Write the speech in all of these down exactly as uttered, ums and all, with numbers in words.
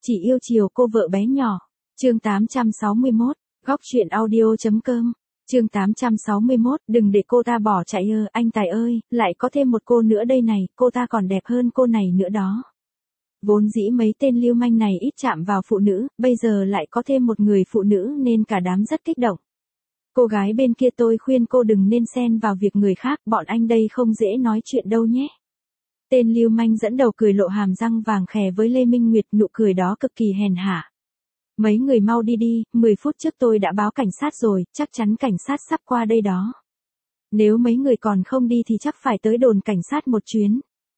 Chỉ yêu chiều cô vợ bé nhỏ. Chương tám trăm sáu mươi mốt, góc truyện audio chấm com. Chương tám trăm sáu mươi mốt, đừng để cô ta bỏ chạy ơ, anh Tài ơi, lại có thêm một cô nữa đây này, cô ta còn đẹp hơn cô này nữa đó. Vốn dĩ mấy tên lưu manh này ít chạm vào phụ nữ, bây giờ lại có thêm một người phụ nữ nên cả đám rất kích động. Cô gái bên kia tôi khuyên cô đừng nên xen vào việc người khác, bọn anh đây không dễ nói chuyện đâu nhé. Tên lưu manh dẫn đầu cười lộ hàm răng vàng khè với Lê Minh Nguyệt, nụ cười đó cực kỳ hèn hạ. Mấy người mau đi đi, mười phút trước tôi đã báo cảnh sát rồi, chắc chắn cảnh sát sắp qua đây đó. Nếu mấy người còn không đi thì chắc phải tới đồn cảnh sát một chuyến.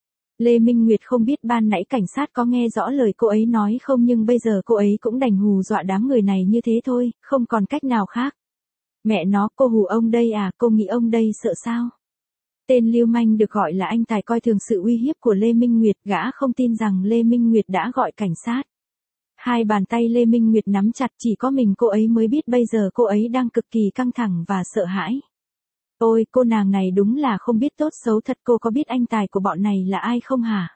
Lê Minh Nguyệt không biết ban nãy cảnh sát có nghe rõ lời cô ấy nói không, nhưng bây giờ cô ấy cũng đành hù dọa đám người này như thế thôi, không còn cách nào khác. Mẹ nó, cô hù ông đây à, cô nghĩ ông đây sợ sao? Tên lưu manh được gọi là anh Tài coi thường sự uy hiếp của Lê Minh Nguyệt, gã không tin rằng Lê Minh Nguyệt đã gọi cảnh sát. Hai bàn tay Lê Minh Nguyệt nắm chặt, chỉ có mình cô ấy mới biết bây giờ cô ấy đang cực kỳ căng thẳng và sợ hãi. Ôi, cô nàng này đúng là không biết tốt xấu thật, cô có biết anh Tài của bọn này là ai không hả?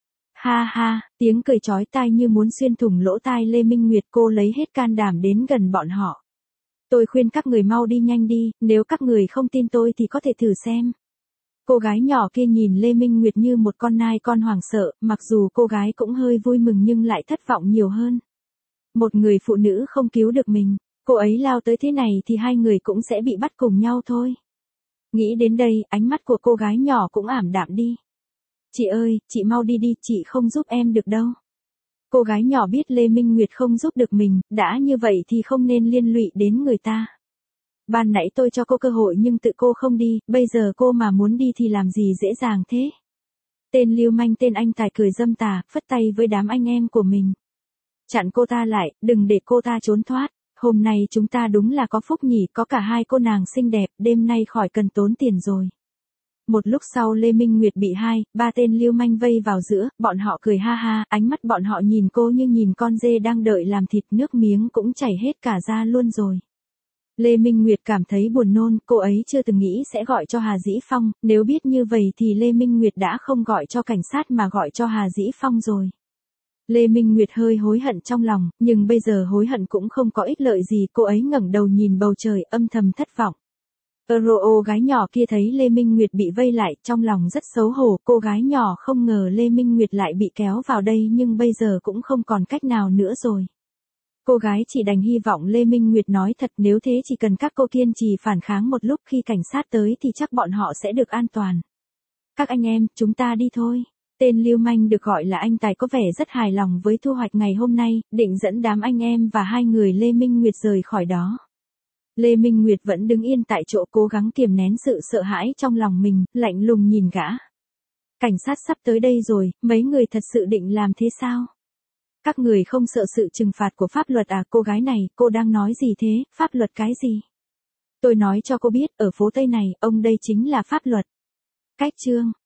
Ha ha, tiếng cười chói tai như muốn xuyên thủng lỗ tai Lê Minh Nguyệt, cô lấy hết can đảm đến gần bọn họ. Tôi khuyên các người mau đi nhanh đi, nếu các người không tin tôi thì có thể thử xem. Cô gái nhỏ kia nhìn Lê Minh Nguyệt như một con nai con hoảng sợ, mặc dù cô gái cũng hơi vui mừng nhưng lại thất vọng nhiều hơn. Một người phụ nữ không cứu được mình, cô ấy lao tới thế này thì hai người cũng sẽ bị bắt cùng nhau thôi. Nghĩ đến đây, ánh mắt của cô gái nhỏ cũng ảm đạm đi. Chị ơi, chị mau đi đi, chị không giúp em được đâu. Cô gái nhỏ biết Lê Minh Nguyệt không giúp được mình, đã như vậy thì không nên liên lụy đến người ta. Ban nãy tôi cho cô cơ hội nhưng tự cô không đi, bây giờ cô mà muốn đi thì làm gì dễ dàng thế. Tên lưu manh tên anh Tài cười dâm tà, phất tay với đám anh em của mình. Chặn cô ta lại, đừng để cô ta trốn thoát. Hôm nay chúng ta đúng là có phúc nhỉ, có cả hai cô nàng xinh đẹp, đêm nay khỏi cần tốn tiền rồi. Một lúc sau Lê Minh Nguyệt bị hai, ba tên lưu manh vây vào giữa, bọn họ cười ha ha, ánh mắt bọn họ nhìn cô như nhìn con dê đang đợi làm thịt, nước miếng cũng chảy hết cả ra luôn rồi. Lê Minh Nguyệt cảm thấy buồn nôn, cô ấy chưa từng nghĩ sẽ gọi cho Hà Dĩ Phong, nếu biết như vậy thì Lê Minh Nguyệt đã không gọi cho cảnh sát mà gọi cho Hà Dĩ Phong rồi. Lê Minh Nguyệt hơi hối hận trong lòng, nhưng bây giờ hối hận cũng không có ích lợi gì, cô ấy ngẩng đầu nhìn bầu trời âm thầm thất vọng. Euro gái nhỏ kia thấy Lê Minh Nguyệt bị vây lại, trong lòng rất xấu hổ, cô gái nhỏ không ngờ Lê Minh Nguyệt lại bị kéo vào đây nhưng bây giờ cũng không còn cách nào nữa rồi. Cô gái chỉ đành hy vọng Lê Minh Nguyệt nói thật, nếu thế chỉ cần các cô kiên trì phản kháng một lúc, khi cảnh sát tới thì chắc bọn họ sẽ được an toàn. Các anh em, chúng ta đi thôi. Tên lưu manh được gọi là anh Tài có vẻ rất hài lòng với thu hoạch ngày hôm nay, định dẫn đám anh em và hai người Lê Minh Nguyệt rời khỏi đó. Lê Minh Nguyệt vẫn đứng yên tại chỗ cố gắng kiềm nén sự sợ hãi trong lòng mình, lạnh lùng nhìn gã. Cảnh sát sắp tới đây rồi, mấy người thật sự định làm thế sao? Các người không sợ sự trừng phạt của pháp luật à? Cô gái này, cô đang nói gì thế, pháp luật cái gì? Tôi nói cho cô biết, ở phố Tây này, ông đây chính là pháp luật. Cách chương.